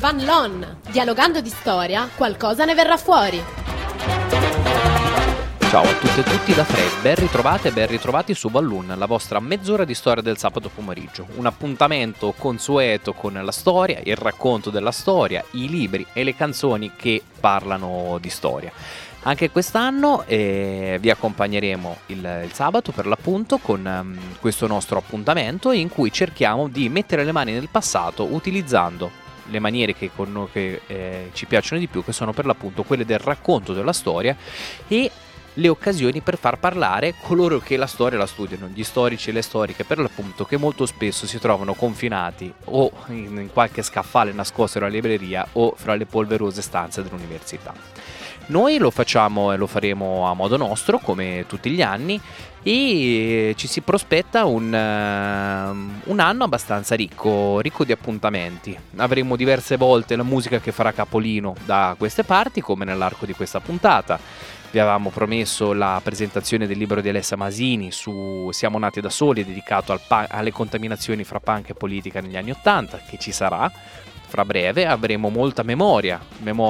Van Loan. Dialogando di storia, qualcosa ne verrà fuori. Ciao a tutte e tutti da Fred, ben ritrovate e ben ritrovati su Balloon, la vostra mezz'ora di storia del sabato pomeriggio. Un appuntamento consueto con la storia, il racconto della storia, i libri e le canzoni che parlano di storia. Anche quest'anno vi accompagneremo il sabato per l'appunto con questo nostro appuntamento in cui cerchiamo di mettere le mani nel passato utilizzando le maniere che ci piacciono di più, che sono per l'appunto quelle del racconto della storia e le occasioni per far parlare coloro che la storia la studiano, gli storici e le storiche per l'appunto, che molto spesso si trovano confinati o in qualche scaffale nascosto nella libreria o fra le polverose stanze dell'università. Noi lo facciamo e lo faremo a modo nostro come tutti gli anni e ci si prospetta un anno abbastanza ricco di appuntamenti. Avremo diverse volte la musica che farà capolino da queste parti, come nell'arco di questa puntata. Vi avevamo promesso la presentazione del libro di Alessia Masini su Siamo nati da soli, dedicato alle contaminazioni fra punk e politica negli anni '80, che ci sarà fra breve. Avremo molta memoria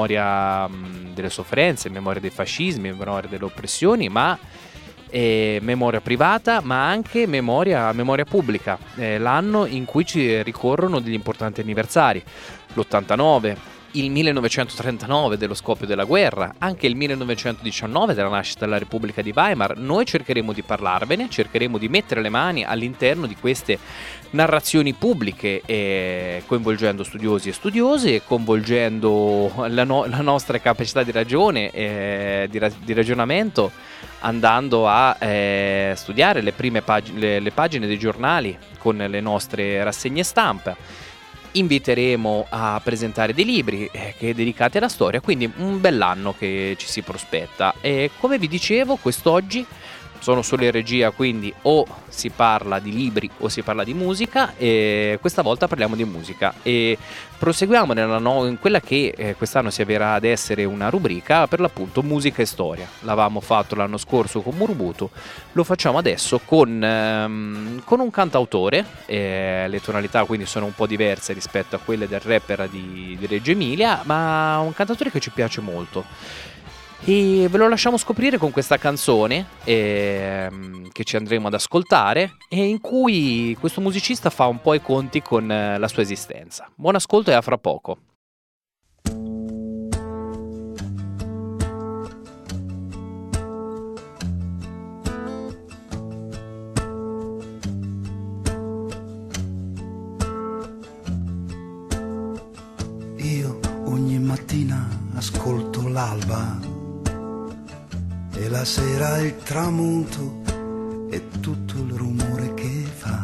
delle sofferenze, memoria dei fascismi, memoria delle oppressioni, ma memoria privata, ma anche memoria pubblica. L'anno in cui ci ricorrono degli importanti anniversari, l'89, il 1939 dello scoppio della guerra, anche il 1919 della nascita della Repubblica di Weimar. Noi cercheremo di parlarvene, cercheremo di mettere le mani all'interno di queste narrazioni pubbliche, coinvolgendo studiosi e studiose, e coinvolgendo la nostra capacità di ragione, di ragionamento, andando a studiare le prime le pagine dei giornali con le nostre rassegne stampa. Inviteremo a presentare dei libri dedicati alla storia, quindi un bell'anno che ci si prospetta. E come vi dicevo, quest'oggi sono solo in regia, quindi o si parla di libri o si parla di musica, e questa volta parliamo di musica e proseguiamo in quella che quest'anno si avverrà ad essere una rubrica per l'appunto musica e storia. L'avevamo fatto l'anno scorso con Murbutu, lo facciamo adesso con un cantautore. Le tonalità quindi sono un po' diverse rispetto a quelle del rapper di Reggio Emilia, ma un cantautore che ci piace molto. E ve lo lasciamo scoprire con questa canzone che ci andremo ad ascoltare e in cui questo musicista fa un po' i conti con la sua esistenza. Buon ascolto e a fra poco. Io ogni mattina ascolto l'alba e la sera il tramonto e tutto il rumore che fa.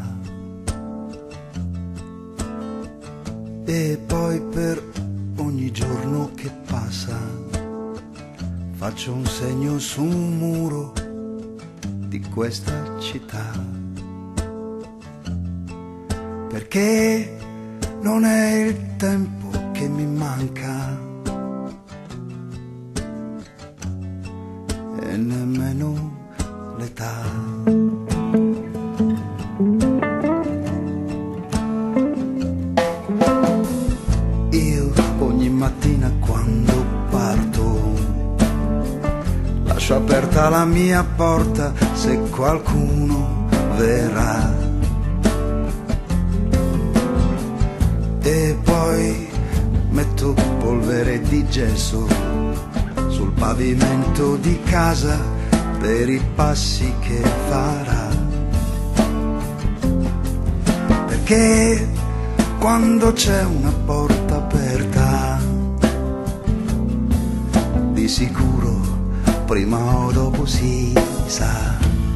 E poi per ogni giorno che passa faccio un segno su un muro di questa città. Perché non è il tempo che mi manca e nemmeno l'età. Io ogni mattina quando parto lascio aperta la mia porta se qualcuno verrà. E poi metto polvere di gesso sul pavimento di casa per i passi che farà. Perché quando c'è una porta aperta, di sicuro prima o dopo si sa.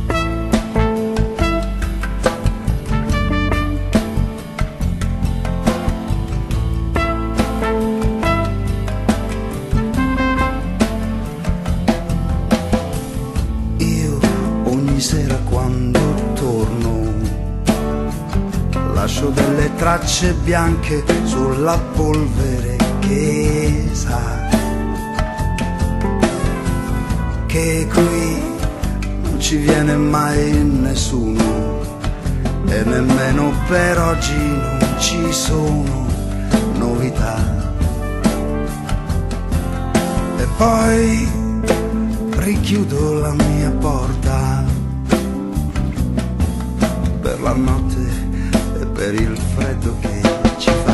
Sera quando torno lascio delle tracce bianche sulla polvere che sa che qui non ci viene mai nessuno e nemmeno per oggi non ci sono novità. poi richiudo la mia porta per la notte e per il freddo che ci fa.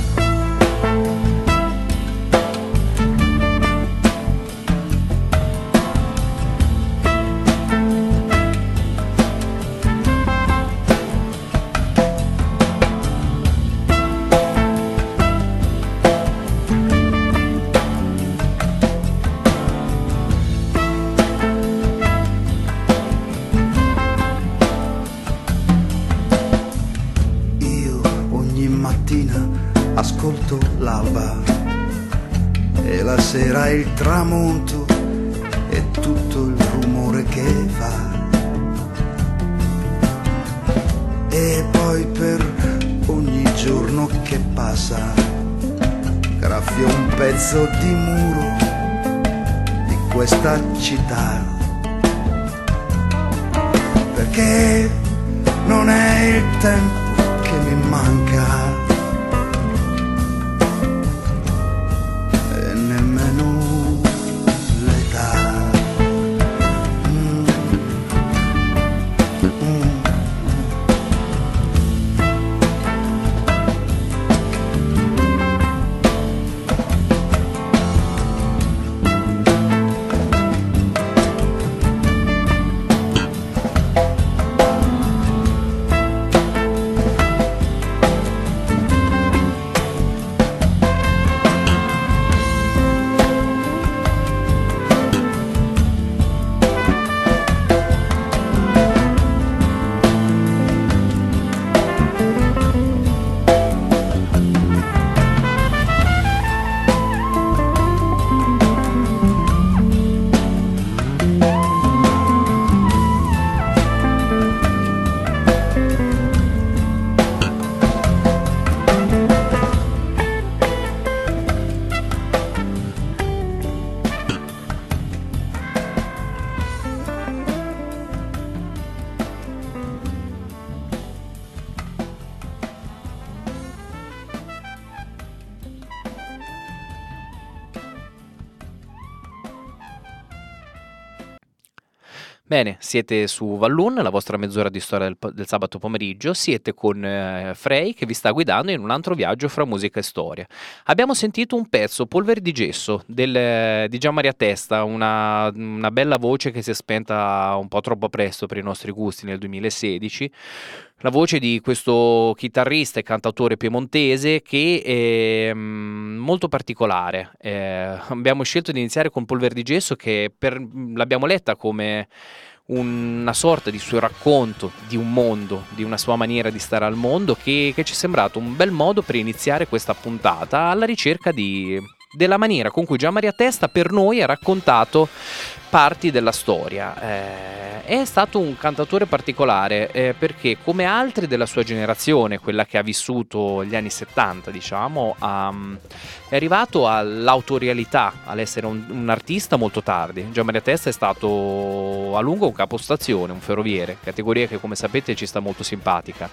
Ascolto l'alba e la sera il tramonto e tutto il rumore che fa. E poi per ogni giorno che passa graffio un pezzo di muro di questa città, perché non è il tempo che mi manca, Bene, siete su Vallun, la vostra mezz'ora di storia del sabato pomeriggio. Siete con Frey che vi sta guidando in un altro viaggio fra musica e storia. Abbiamo sentito un pezzo, Polvere di gesso, di Gianmaria Testa, una bella voce che si è spenta un po' troppo presto per i nostri gusti nel 2016. La voce di questo chitarrista e cantautore piemontese che è molto particolare. Abbiamo scelto di iniziare con Polvere di gesso che l'abbiamo letta come una sorta di suo racconto di un mondo, di una sua maniera di stare al mondo che ci è sembrato un bel modo per iniziare questa puntata alla ricerca della maniera con cui Gianmaria Testa per noi ha raccontato parti della storia. È stato un cantautore particolare perché come altri della sua generazione, quella che ha vissuto gli anni 70 diciamo, è arrivato all'autorialità, all'essere un artista molto tardi. Gianmaria Testa è stato a lungo un capostazione, un ferroviere, categoria che come sapete ci sta molto simpatica.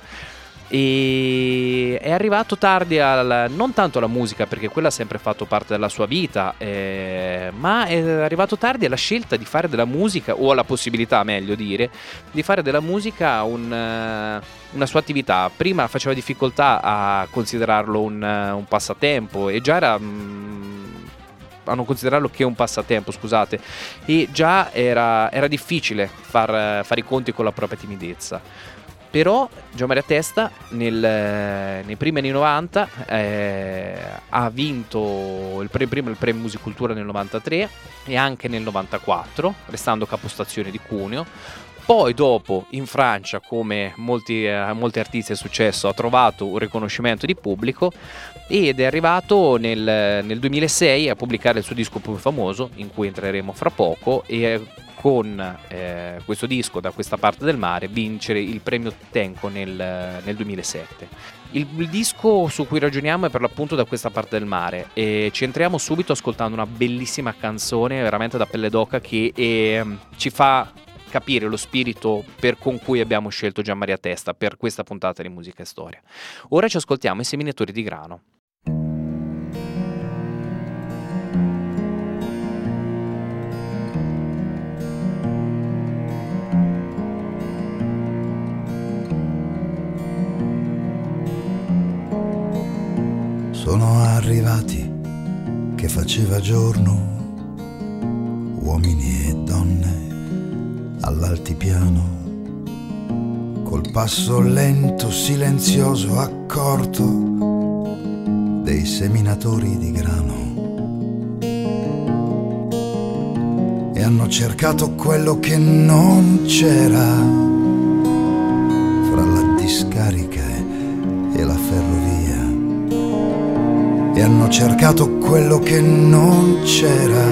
E è arrivato tardi non tanto alla musica, perché quella ha sempre fatto parte della sua vita, ma è arrivato tardi alla scelta di fare della musica, o alla possibilità, meglio dire, di fare della musica una sua attività. Prima faceva difficoltà a considerarlo un passatempo, e già era a non considerarlo che un passatempo, scusate, e già era difficile fare i conti con la propria timidezza. Però Gianmaria Testa nei primi anni 90 ha vinto il premio Musicultura nel 93 e anche nel 94, restando capostazione di Cuneo. Poi dopo in Francia, come molti artisti è successo, ha trovato un riconoscimento di pubblico ed è arrivato nel 2006 a pubblicare il suo disco più famoso, in cui entreremo fra poco, e con questo disco, Da questa parte del mare, vincere il premio Tenco nel 2007. Il disco su cui ragioniamo è per l'appunto Da questa parte del mare, e ci entriamo subito ascoltando una bellissima canzone veramente da pelle d'oca che ci fa capire lo spirito con cui abbiamo scelto Gianmaria Testa per questa puntata di Musica e Storia. Ora ci ascoltiamo I Seminatori di grano. sono arrivati che faceva giorno, uomini e donne all'altipiano, col passo lento, silenzioso, accorto dei seminatori di grano, e hanno cercato quello che non c'era fra la discarica e la ferrovia, e hanno cercato quello che non c'era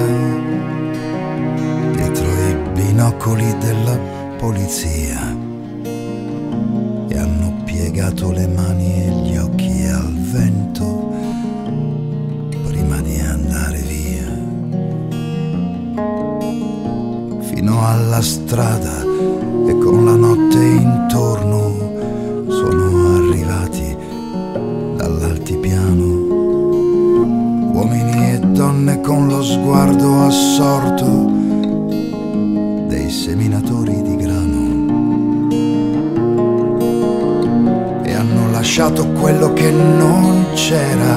dietro i binocoli della polizia, e hanno piegato le mani e gli occhi al vento prima di andare via, fino alla strada, e con la notte intorno sono arrivati dall'altipiano, uomini e donne con lo sguardo assorto dei seminatori di grano, e hanno lasciato quello che non c'era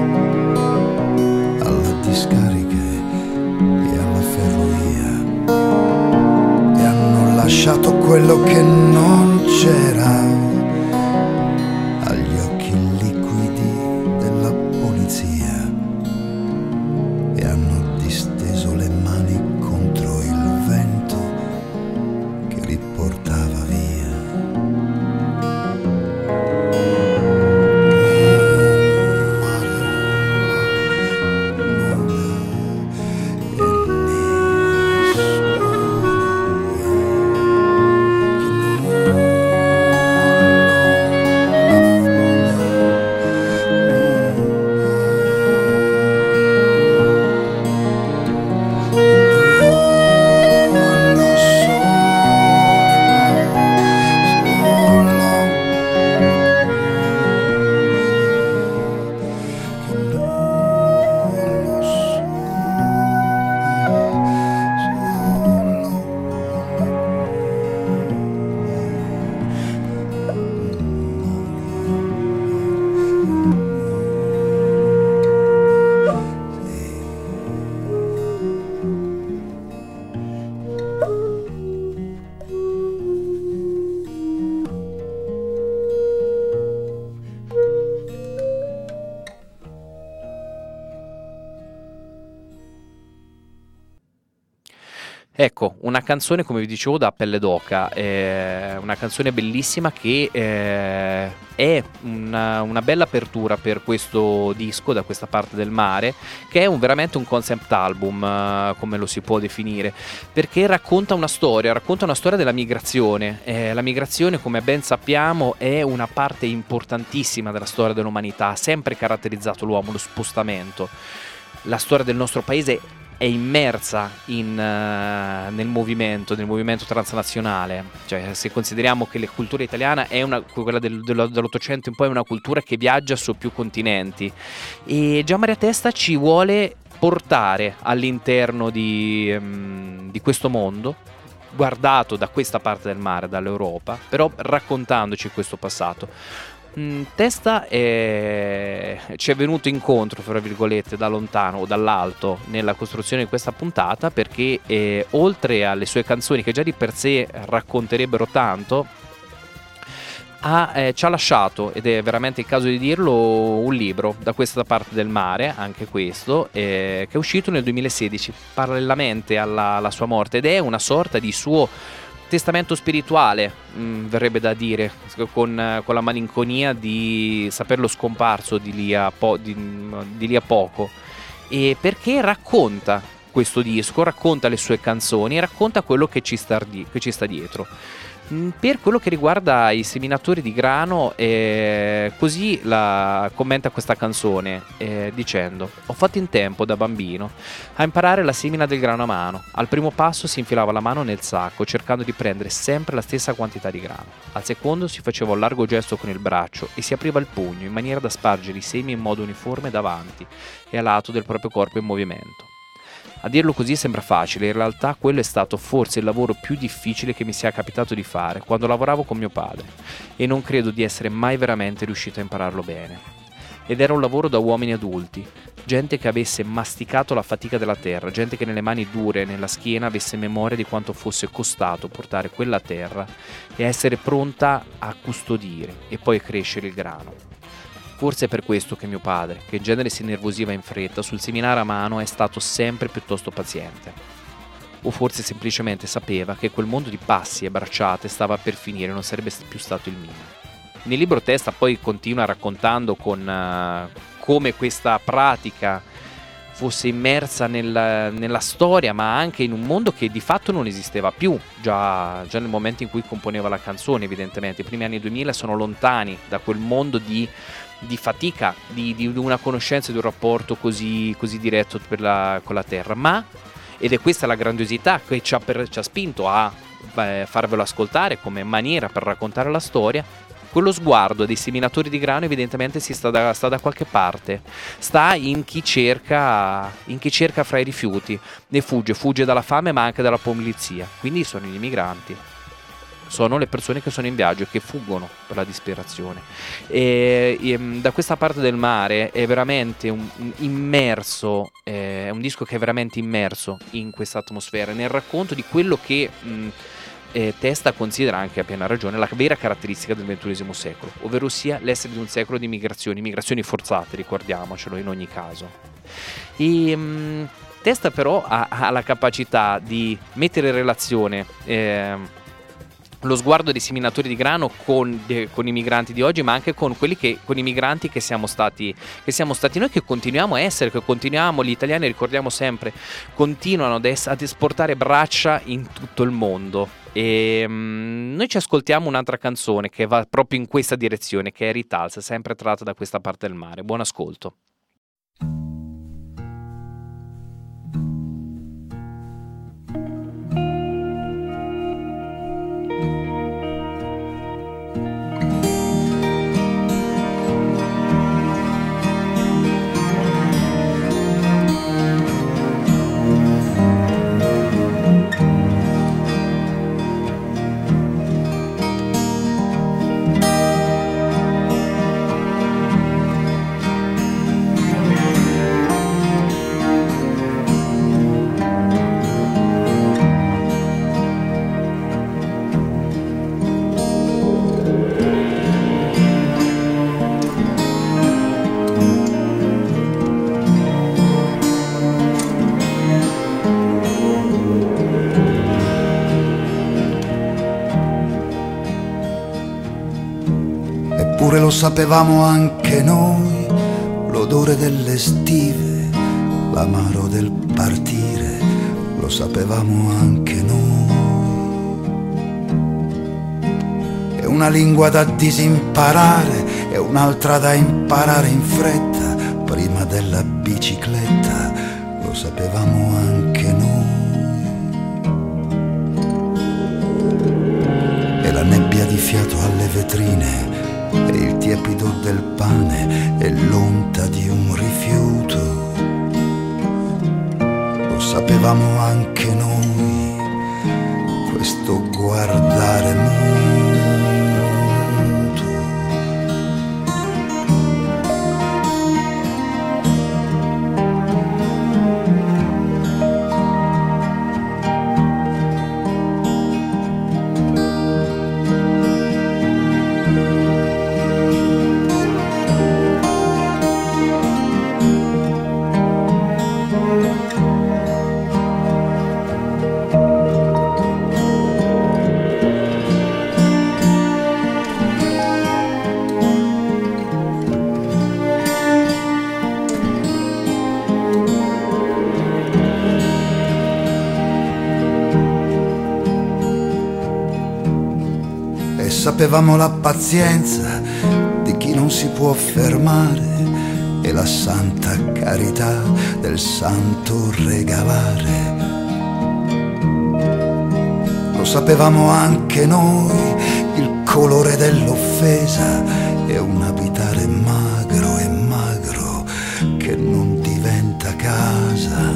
alla discarica e alla ferrovia, e hanno lasciato quello che non c'era agli occhi liquidi della polizia, e hanno disteso le mani contro il vento che li portava via. Ecco, una canzone, come vi dicevo, da pelle d'oca, una canzone bellissima che è una bella apertura per questo disco, Da questa parte del mare, che è veramente un concept album, come lo si può definire, perché racconta una storia della migrazione. La migrazione, come ben sappiamo, è una parte importantissima della storia dell'umanità, ha sempre caratterizzato l'uomo, lo spostamento. La storia del nostro paese è immersa nel movimento transnazionale. Cioè, se consideriamo che la cultura italiana è quella dell'Ottocento in poi, è una cultura che viaggia su più continenti, e Gianmaria Testa ci vuole portare all'interno di questo mondo, guardato da questa parte del mare, dall'Europa, però raccontandoci questo passato. Testa ci è venuto incontro, fra virgolette, da lontano o dall'alto nella costruzione di questa puntata, perché oltre alle sue canzoni, che già di per sé racconterebbero tanto, ci ha lasciato, ed è veramente il caso di dirlo, un libro, Da questa parte del mare, anche questo, che è uscito nel 2016 parallelamente alla sua morte, ed è una sorta di suo testamento spirituale, verrebbe da dire, con la malinconia di saperlo scomparso di lì a poco, e perché racconta questo disco, racconta le sue canzoni, racconta quello che ci sta dietro. Per quello che riguarda i seminatori di grano, così la commenta questa canzone, dicendo: ho fatto in tempo da bambino a imparare la semina del grano a mano. Al primo passo si infilava la mano nel sacco cercando di prendere sempre la stessa quantità di grano. Al secondo si faceva un largo gesto con il braccio e si apriva il pugno in maniera da spargere i semi in modo uniforme davanti e a lato del proprio corpo in movimento. A dirlo così sembra facile, in realtà quello è stato forse il lavoro più difficile che mi sia capitato di fare quando lavoravo con mio padre, e non credo di essere mai veramente riuscito a impararlo bene. ed era un lavoro da uomini adulti, gente che avesse masticato la fatica della terra, gente che nelle mani dure e nella schiena avesse memoria di quanto fosse costato portare quella terra e essere pronta a custodire e poi crescere il grano. Forse è per questo che mio padre, che in genere si innervosiva in fretta, sul seminare a mano è stato sempre piuttosto paziente. O forse semplicemente sapeva che quel mondo di passi e bracciate stava per finire e non sarebbe più stato il mio. Nel libro Testa poi continua raccontando come questa pratica fosse immersa nella storia, ma anche in un mondo che di fatto non esisteva più, già nel momento in cui componeva la canzone. Evidentemente i primi anni 2000 sono lontani da quel mondo di fatica, di una conoscenza, di un rapporto così diretto con la terra, ed è questa la grandiosità che ci ha spinto a farvelo ascoltare come maniera per raccontare la storia. Quello sguardo dei seminatori di grano evidentemente sta da qualche parte, sta in chi cerca fra i rifiuti, ne fugge dalla fame ma anche dalla polizia, quindi sono gli immigranti, sono le persone che sono in viaggio e che fuggono per la disperazione, e da questa parte del mare è veramente immerso, è un disco che è veramente immerso in questa atmosfera, nel racconto di quello che Testa considera, anche a piena ragione, la vera caratteristica del XXI secolo, ovvero sia l'essere di un secolo di migrazioni forzate, ricordiamocelo in ogni caso. Testa però ha la capacità di mettere in relazione lo sguardo dei seminatori di grano con i migranti di oggi, ma anche con i migranti che siamo stati noi, che continuiamo a essere, gli italiani, ricordiamo sempre, continuano ad esportare braccia in tutto il mondo. E noi ci ascoltiamo un'altra canzone che va proprio in questa direzione, che è Ritalsa, sempre tratta da questa parte del mare. Buon ascolto. Eppure lo sapevamo anche noi, l'odore delle stive, l'amaro del partire, lo sapevamo anche noi. È una lingua da disimparare e un'altra da imparare in fretta, prima della bicicletta, lo sapevamo anche noi. E la nebbia di fiato alle vetrine, e il tiepido del pane e l'onta di un rifiuto, lo sapevamo anche noi, questo guardare muto. Sapevamo la pazienza di chi non si può fermare e la santa carità del santo regalare. Lo sapevamo anche noi, il colore dell'offesa e un abitare magro e magro che non diventa casa.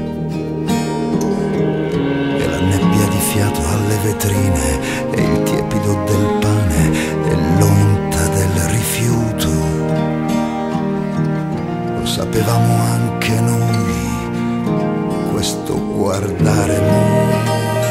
E la nebbia di fiato alle vetrine e il tiepido del pane e l'onta del rifiuto, sapevamo anche noi questo guardare muto.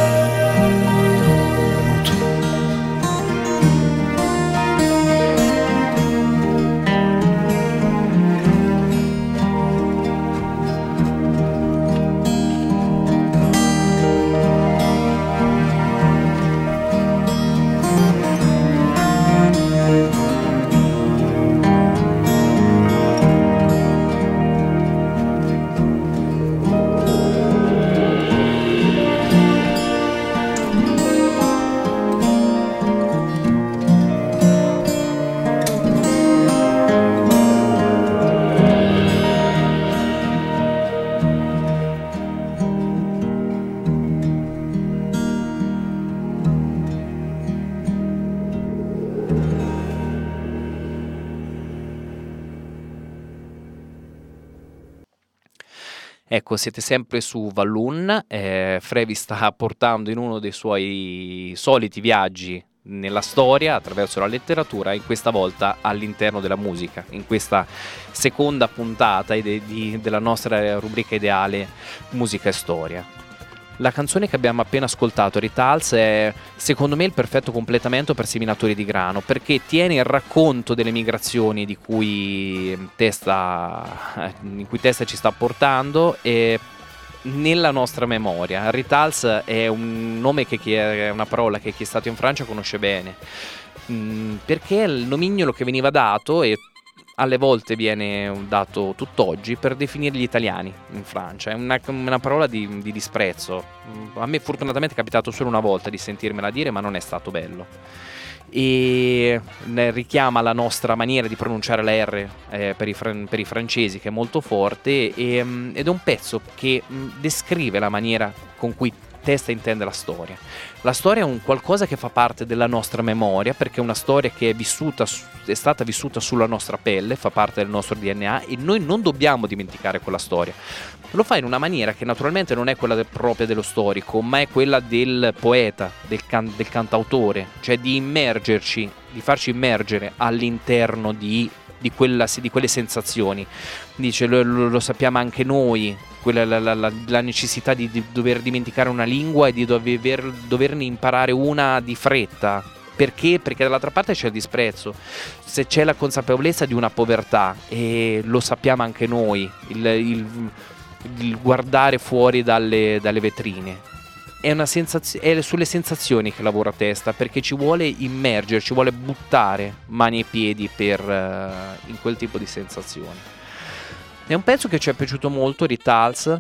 Ecco, siete sempre su Vallun, Frevi sta portando in uno dei suoi soliti viaggi nella storia attraverso la letteratura, e questa volta all'interno della musica, in questa seconda puntata della nostra rubrica ideale Musica e Storia. La canzone che abbiamo appena ascoltato, Ritals, è secondo me il perfetto completamento per Seminatori di Grano, perché tiene il racconto delle migrazioni in cui Testa ci sta portando e nella nostra memoria. Ritals è un nome è una parola che chi è stato in Francia conosce bene, perché è il nomignolo che veniva dato e alle volte viene dato tutt'oggi per definire gli italiani in Francia. È una parola di disprezzo. A me fortunatamente è capitato solo una volta di sentirmela dire, ma non è stato bello. E richiama la nostra maniera di pronunciare la R per i francesi, che è molto forte, ed è un pezzo che descrive la maniera con cui Testa intende la storia. La storia è un qualcosa che fa parte della nostra memoria, perché è una storia che è stata vissuta sulla nostra pelle, fa parte del nostro DNA, e noi non dobbiamo dimenticare quella storia. Lo fa in una maniera che naturalmente non è quella propria dello storico, ma è quella del poeta, del cantautore, cioè di immergerci, di farci immergere all'interno di quelle sensazioni. Dice, lo sappiamo anche noi, la necessità di dover dimenticare una lingua e di doverne imparare una di fretta. Perché? Perché dall'altra parte c'è il disprezzo, se c'è la consapevolezza di una povertà, e lo sappiamo anche noi, il guardare fuori dalle vetrine. È sulle sensazioni che lavora Testa, perché ci vuole immergere, ci vuole buttare mani e piedi in quel tipo di sensazioni. È un pezzo che ci è piaciuto molto, Ritals,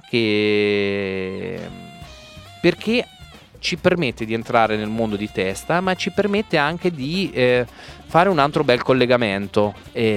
perché ci permette di entrare nel mondo di Testa, ma ci permette anche di fare un altro bel collegamento.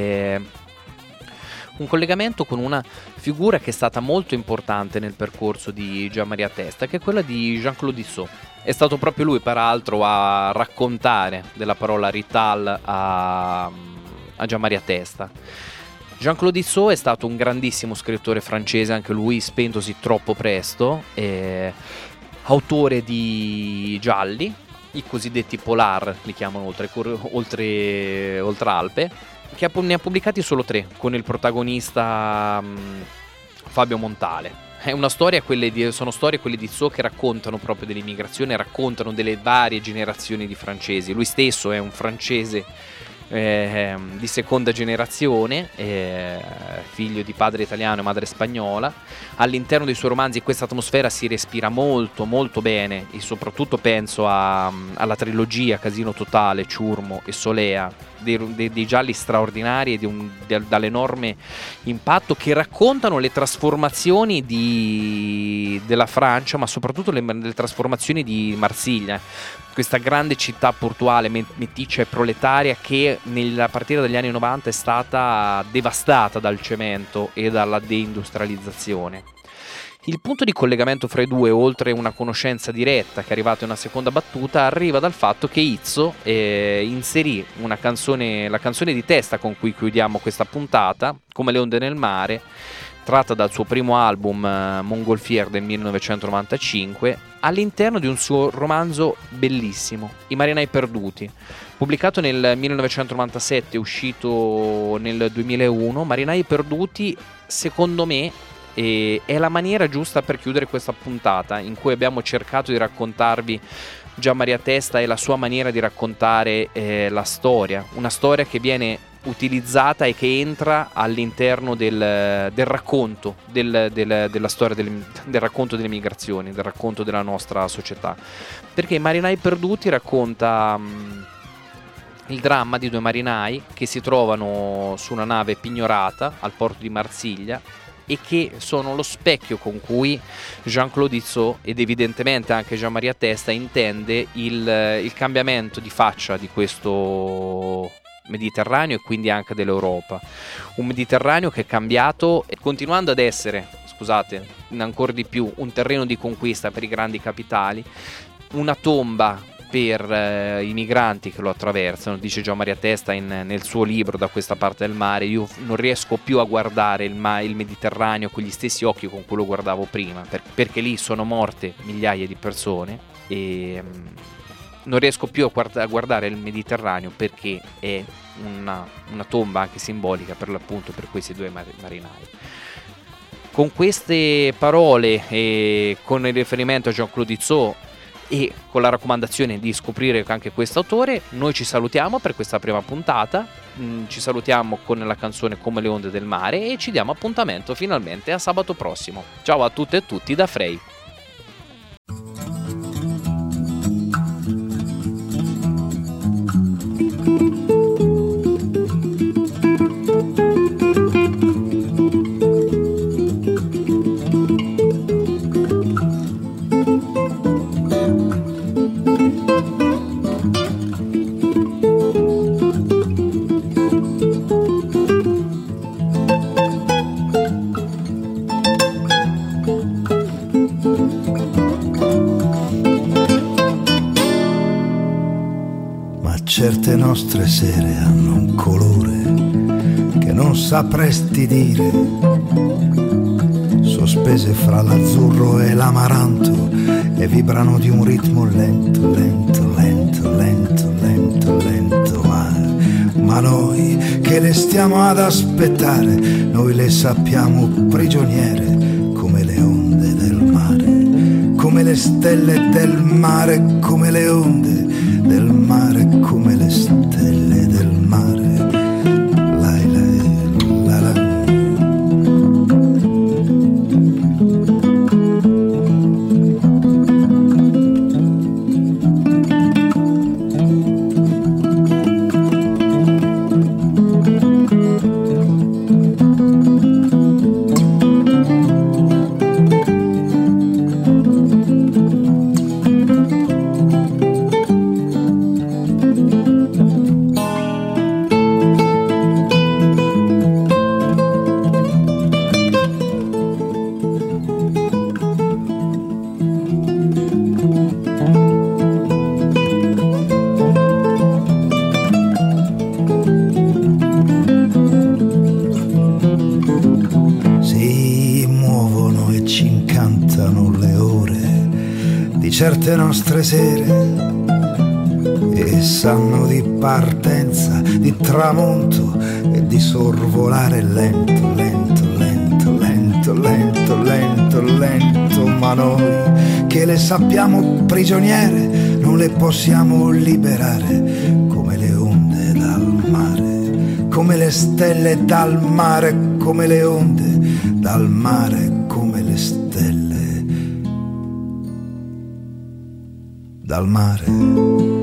Un collegamento con una figura che è stata molto importante nel percorso di Gian Maria Testa, che è quella di Jean-Claude Issot. È stato proprio lui, peraltro, a raccontare della parola Rital a Gian Maria Testa. Jean-Claude Issot è stato un grandissimo scrittore francese, anche lui spentosi troppo presto, autore di gialli, i cosiddetti polar, li chiamano oltre Alpe, che ne ha pubblicati solo 3, con il protagonista Fabio Montale. È una storia, sono storie quelle di Issot che raccontano proprio dell'immigrazione, raccontano delle varie generazioni di francesi. Lui stesso è un francese di seconda generazione, figlio di padre italiano e madre spagnola. All'interno dei suoi romanzi questa atmosfera si respira molto molto bene, e soprattutto penso alla trilogia Casino Totale, Ciurmo e Solea, dei gialli straordinari e dall'enorme impatto, che raccontano le trasformazioni della Francia, ma soprattutto le trasformazioni di Marsiglia, questa grande città portuale meticcia e proletaria che a partire dagli anni 90 è stata devastata dal cemento e dalla deindustrializzazione. Il punto di collegamento fra i due, oltre una conoscenza diretta che è arrivata in una seconda battuta, arriva dal fatto che Issot inserì la canzone di Testa con cui chiudiamo questa puntata, Come le onde nel mare, tratta dal suo primo album Montgolfière del 1995, all'interno di un suo romanzo bellissimo, I marinai perduti, pubblicato nel 1997, uscito nel 2001. Marinai perduti, secondo me, è la maniera giusta per chiudere questa puntata, in cui abbiamo cercato di raccontarvi Gianmaria Testa e la sua maniera di raccontare la storia, una storia che viene utilizzata e che entra all'interno del racconto della storia del racconto delle migrazioni, del racconto della nostra società, perché Marinai perduti racconta il dramma di due marinai che si trovano su una nave pignorata al porto di Marsiglia e che sono lo specchio con cui Jean-Claude Izzot ed evidentemente anche Gianmaria Testa intende il cambiamento di faccia di questo Mediterraneo e quindi anche dell'Europa. Un Mediterraneo che è cambiato, continuando ad essere, scusate, ancora di più un terreno di conquista per i grandi capitali, una tomba per i migranti che lo attraversano. Dice Gianmaria Testa nel suo libro Da questa parte del mare: io non riesco più a guardare il Mediterraneo con gli stessi occhi con cui lo guardavo prima, perché lì sono morte migliaia di persone e non riesco più a guardare il Mediterraneo perché è una tomba anche simbolica per l'appunto per questi due marinai. Con queste parole e con il riferimento a Jean-Claude Izzot e con la raccomandazione di scoprire anche questo autore, noi ci salutiamo per questa prima puntata. Ci salutiamo con la canzone Come le onde del mare e ci diamo appuntamento finalmente a sabato prossimo. Ciao a tutte e tutti da Frey. Certe nostre sere hanno un colore che non sapresti dire, sospese fra l'azzurro e l'amaranto, e vibrano di un ritmo lento, lento, lento, lento, lento, lento. Ma noi che le stiamo ad aspettare, noi le sappiamo prigioniere come le onde del mare, come le stelle del mare, come le onde del mare, come le stelle del mare. Lai, lai, la, la. Certe nostre sere e sanno di partenza, di tramonto e di sorvolare lento, lento, lento, lento, lento, lento, lento. Ma noi che le sappiamo prigioniere non le possiamo liberare, come le onde dal mare, come le stelle dal mare, come le onde dal mare, come le stelle dal mare.